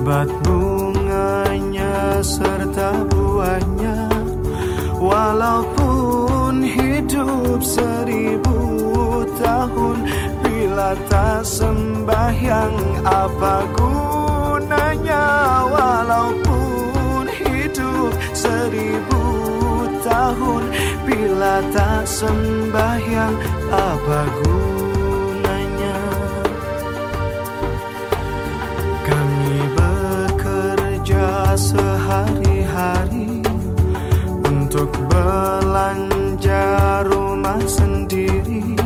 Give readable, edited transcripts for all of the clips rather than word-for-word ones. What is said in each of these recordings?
lebat bunganya serta buahnya. Walaupun hidup 1000 tahun, bila tak sembahyang apa gunanya? Walaupun hidup 1000 tahun, bila tak sembahyang apa gunanya? Kami bekerja sehari-hari untuk belanja rumah sendiri.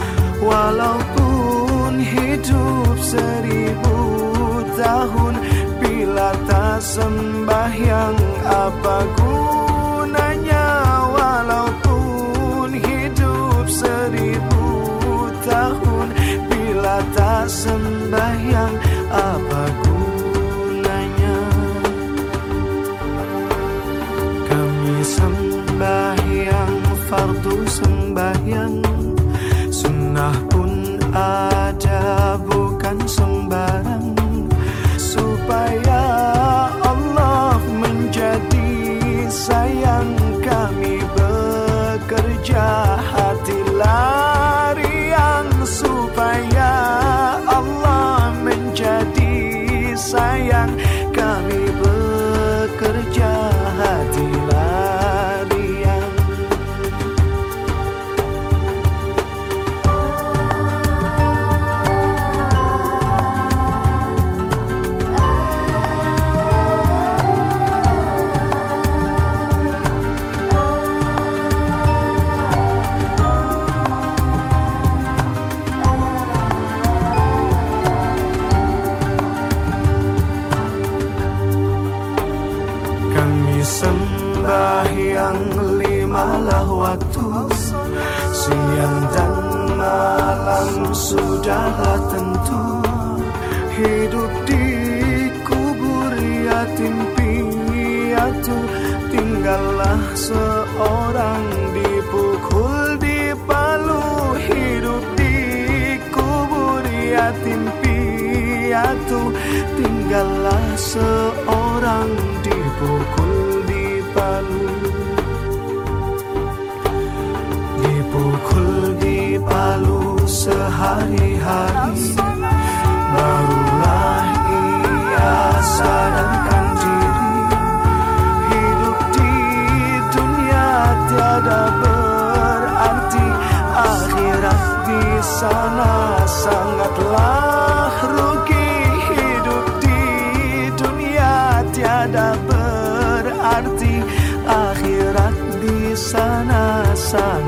Walaupun hidup 1000 tahun, bila tak sembahyang apa gunanya? Walaupun hidup 1000 tahun, bila tak sembahyang apa gunanya? Kami sembahyang fardu sembahyang, sunnah pun ada bukan sembarang, supaya Allah menjadi sayang. Kami bekerja hati lariang, supaya Allah menjadi sayang. Kami bekerja hati lariang. Kami sembahyang 5 waktu, siang dan malam sudahlah tentu. Hidup di kubur yatim piatu, tinggallah seorang dipukul di palu. Hidup di kubur yatim piatu, tinggallah seorang dipukul di palu. Dipukul di palu sehari-hari, barulah ia sadarkan diri. Hidup di dunia tiada berarti, akhirat di sana sangatlah rugi. Hidup di dunia tiada berarti, akhirat di sana sangat